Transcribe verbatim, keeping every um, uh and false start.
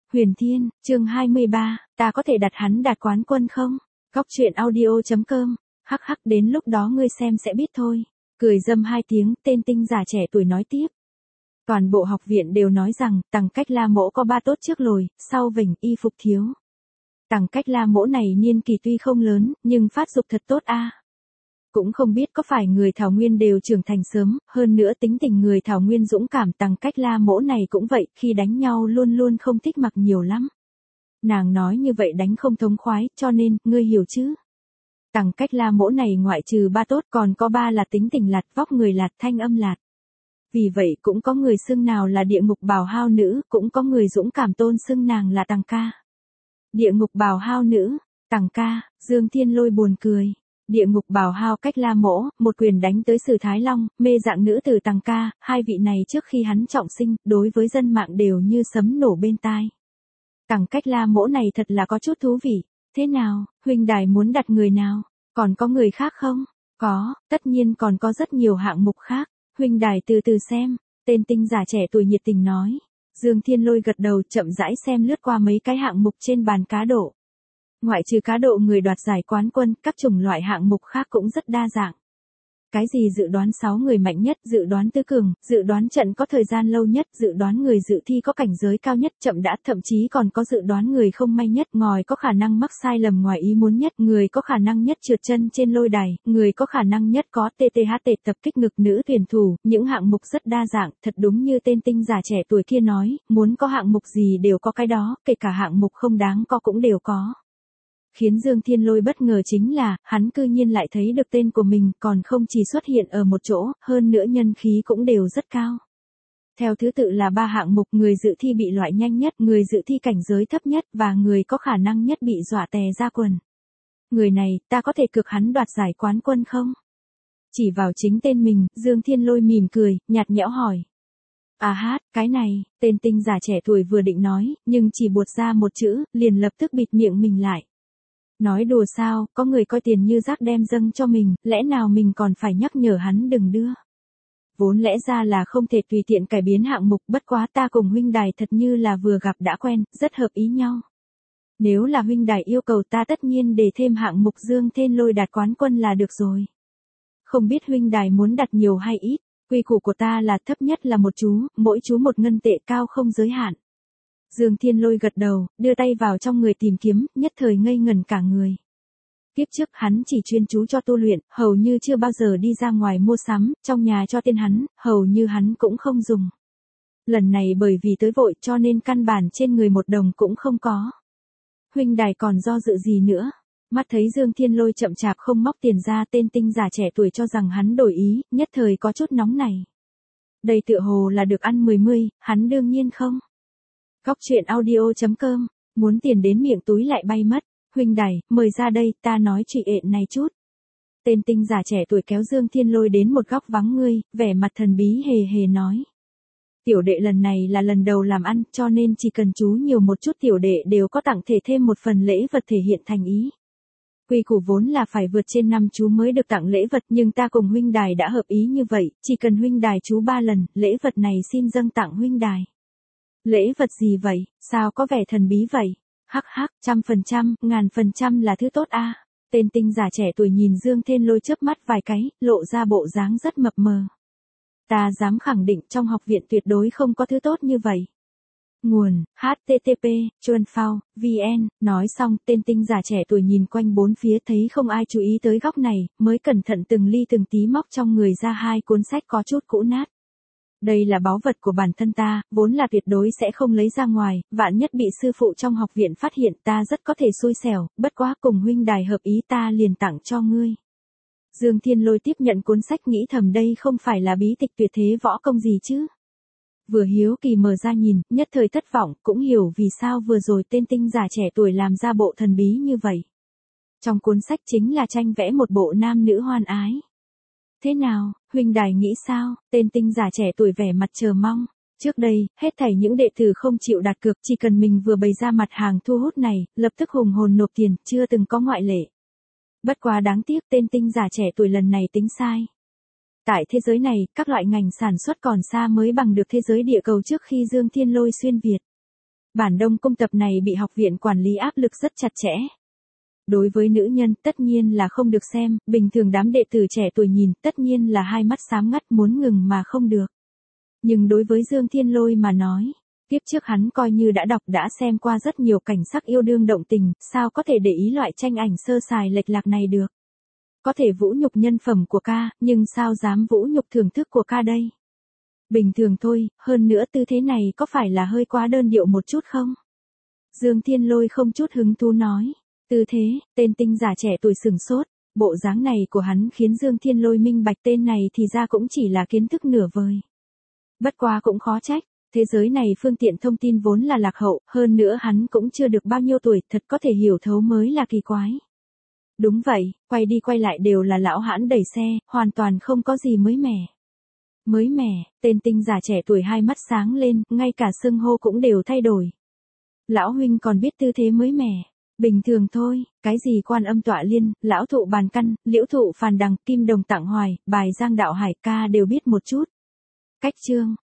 Huyền Thiên, chương hai mươi ba, ta có thể đặt hắn đạt quán quân không? Góc truyện audio.com, hắc hắc đến lúc đó ngươi xem sẽ biết thôi. Cười dâm hai tiếng, tên tinh giả trẻ tuổi nói tiếp. Toàn bộ học viện đều nói rằng, Tằng Cách La Mỗ có ba tốt trước lồi, sau vỉnh y phục thiếu. Tằng Cách La Mỗ này niên kỳ tuy không lớn, nhưng phát dục thật tốt a. Cũng không biết có phải người Thảo Nguyên đều trưởng thành sớm, hơn nữa tính tình người Thảo Nguyên dũng cảm. Tằng Cách La Mỗ này cũng vậy, khi đánh nhau luôn luôn không thích mặc nhiều lắm. Nàng nói như vậy đánh không thống khoái, cho nên, ngươi hiểu chứ? Tằng Cách La Mỗ này ngoại trừ ba tốt còn có ba là tính tình lạt, vóc người lạt, thanh âm lạt. Vì vậy cũng có người xưng nào là địa ngục bào hao nữ, cũng có người dũng cảm tôn xưng nàng là Tằng ca. Địa ngục bào hao nữ, Tằng ca, Dương Thiên Lôi buồn cười. Địa ngục bào hao Cách La Mỗ, một quyền đánh tới Sử Thái Long, mê dạng nữ tử Tằng ca, hai vị này trước khi hắn trọng sinh, đối với dân mạng đều như sấm nổ bên tai. Tằng Cách La Mỗ này thật là có chút thú vị. Thế nào, huynh đài muốn đặt người nào? Còn có người khác không? Có, tất nhiên còn có rất nhiều hạng mục khác. Huynh đài từ từ xem, tên tinh giả trẻ tuổi nhiệt tình nói. Dương Thiên Lôi gật đầu chậm rãi xem lướt qua mấy cái hạng mục trên bàn cá độ. Ngoại trừ cá độ người đoạt giải quán quân, các chủng loại hạng mục khác cũng rất đa dạng. Cái gì dự đoán sáu người mạnh nhất, dự đoán tứ cường, dự đoán trận có thời gian lâu nhất, dự đoán người dự thi có cảnh giới cao nhất, chậm đã, thậm chí còn có dự đoán người không may nhất, ngòi có khả năng mắc sai lầm ngoài ý muốn nhất, người có khả năng nhất trượt chân trên lôi đài, người có khả năng nhất có tê tê hát tê tập kích ngực nữ tuyển thủ, những hạng mục rất đa dạng, thật đúng như tên tinh giả trẻ tuổi kia nói, muốn có hạng mục gì đều có cái đó, kể cả hạng mục không đáng có cũng đều có. Khiến Dương Thiên Lôi bất ngờ chính là, hắn cư nhiên lại thấy được tên của mình còn không chỉ xuất hiện ở một chỗ, hơn nữa nhân khí cũng đều rất cao. Theo thứ tự là ba hạng mục, người dự thi bị loại nhanh nhất, người dự thi cảnh giới thấp nhất và người có khả năng nhất bị dọa tè ra quần. Người này, ta có thể cược hắn đoạt giải quán quân không? Chỉ vào chính tên mình, Dương Thiên Lôi mỉm cười, nhạt nhẽo hỏi. À hát, cái này, tên tinh giả trẻ tuổi vừa định nói, nhưng chỉ buột ra một chữ, liền lập tức bịt miệng mình lại. Nói đùa sao, có người coi tiền như rác đem dâng cho mình, lẽ nào mình còn phải nhắc nhở hắn đừng đưa. Vốn lẽ ra là không thể tùy tiện cải biến hạng mục, bất quá ta cùng huynh đài thật như là vừa gặp đã quen, rất hợp ý nhau. Nếu là huynh đài yêu cầu ta tất nhiên để thêm hạng mục Dương Thiên Lôi đạt quán quân là được rồi. Không biết huynh đài muốn đặt nhiều hay ít, quy củ của ta là thấp nhất là một chú, mỗi chú một ngân tệ, cao không giới hạn. Dương Thiên Lôi gật đầu, đưa tay vào trong người tìm kiếm, nhất thời ngây ngẩn cả người. Tiếp trước hắn chỉ chuyên chú cho tu luyện, hầu như chưa bao giờ đi ra ngoài mua sắm, trong nhà cho tên hắn, hầu như hắn cũng không dùng. Lần này bởi vì tới vội cho nên căn bản trên người một đồng cũng không có. Huynh đài còn do dự gì nữa? Mắt thấy Dương Thiên Lôi chậm chạp không móc tiền ra, tên tinh giả trẻ tuổi cho rằng hắn đổi ý, nhất thời có chút nóng này. Đây tựa hồ là được ăn mười mươi, hắn đương nhiên không. Góc truyện audio.com, muốn tiền đến miệng túi lại bay mất, huynh đài, mời ra đây, ta nói chuyện ện này chút. Tên tinh giả trẻ tuổi kéo Dương Thiên Lôi đến một góc vắng ngươi, vẻ mặt thần bí hề hề nói. Tiểu đệ lần này là lần đầu làm ăn, cho nên chỉ cần chú nhiều một chút tiểu đệ đều có tặng thể thêm một phần lễ vật thể hiện thành ý. Quy củ vốn là phải vượt trên năm chú mới được tặng lễ vật, nhưng ta cùng huynh đài đã hợp ý như vậy, chỉ cần huynh đài chú ba lần, lễ vật này xin dâng tặng huynh đài. Lễ vật gì vậy, sao có vẻ thần bí vậy? Hắc hắc, trăm phần trăm, ngàn phần trăm là thứ tốt a. À. Tên tinh giả trẻ tuổi nhìn Dương Thiên Lôi chớp mắt vài cái, lộ ra bộ dáng rất mập mờ. Ta dám khẳng định trong học viện tuyệt đối không có thứ tốt như vậy. Nguồn, hát tê tê pê, chuan phao, vn, nói xong, tên tinh giả trẻ tuổi nhìn quanh bốn phía thấy không ai chú ý tới góc này, mới cẩn thận từng ly từng tí móc trong người ra hai cuốn sách có chút cũ nát. Đây là báu vật của bản thân ta, vốn là tuyệt đối sẽ không lấy ra ngoài, vạn nhất bị sư phụ trong học viện phát hiện ta rất có thể xui xẻo, bất quá cùng huynh đài hợp ý ta liền tặng cho ngươi. Dương Thiên Lôi tiếp nhận cuốn sách nghĩ thầm đây không phải là bí tịch tuyệt thế võ công gì chứ. Vừa hiếu kỳ mở ra nhìn, nhất thời thất vọng, cũng hiểu vì sao vừa rồi tên tinh giả trẻ tuổi làm ra bộ thần bí như vậy. Trong cuốn sách chính là tranh vẽ một bộ nam nữ hoan ái. Thế nào, huynh đài nghĩ sao? Tên tinh giả trẻ tuổi vẻ mặt chờ mong. Trước đây, hết thảy những đệ tử không chịu đặt cược, chỉ cần mình vừa bày ra mặt hàng thu hút này, lập tức hùng hồn nộp tiền, chưa từng có ngoại lệ. Bất quá đáng tiếc tên tinh giả trẻ tuổi lần này tính sai. Tại thế giới này, các loại ngành sản xuất còn xa mới bằng được thế giới địa cầu trước khi Dương Thiên Lôi xuyên Việt. Bản đông cung tập này bị học viện quản lý áp lực rất chặt chẽ. Đối với nữ nhân tất nhiên là không được xem, bình thường đám đệ tử trẻ tuổi nhìn tất nhiên là hai mắt sáng ngắt muốn ngừng mà không được. Nhưng đối với Dương Thiên Lôi mà nói, tiếp trước hắn coi như đã đọc đã xem qua rất nhiều cảnh sắc yêu đương động tình, sao có thể để ý loại tranh ảnh sơ sài lệch lạc này được. Có thể vũ nhục nhân phẩm của ca, nhưng sao dám vũ nhục thưởng thức của ca đây? Bình thường thôi, hơn nữa tư thế này có phải là hơi quá đơn điệu một chút không? Dương Thiên Lôi không chút hứng thú nói. Tư thế, tên tinh giả trẻ tuổi sừng sốt, bộ dáng này của hắn khiến Dương Thiên Lôi minh bạch tên này thì ra cũng chỉ là kiến thức nửa vời. Bất quá cũng khó trách, thế giới này phương tiện thông tin vốn là lạc hậu, hơn nữa hắn cũng chưa được bao nhiêu tuổi, thật có thể hiểu thấu mới là kỳ quái. Đúng vậy, quay đi quay lại đều là lão hãn đẩy xe, hoàn toàn không có gì mới mẻ. Mới mẻ, tên tinh giả trẻ tuổi hai mắt sáng lên, ngay cả xưng hô cũng đều thay đổi. Lão huynh còn biết tư thế mới mẻ. Bình thường thôi, cái gì Quan Âm Tọa Liên, lão thụ bàn căn, liễu thụ phàn đằng, kim đồng tặng hoài, bài giang đạo hải ca đều biết một chút. Cách chương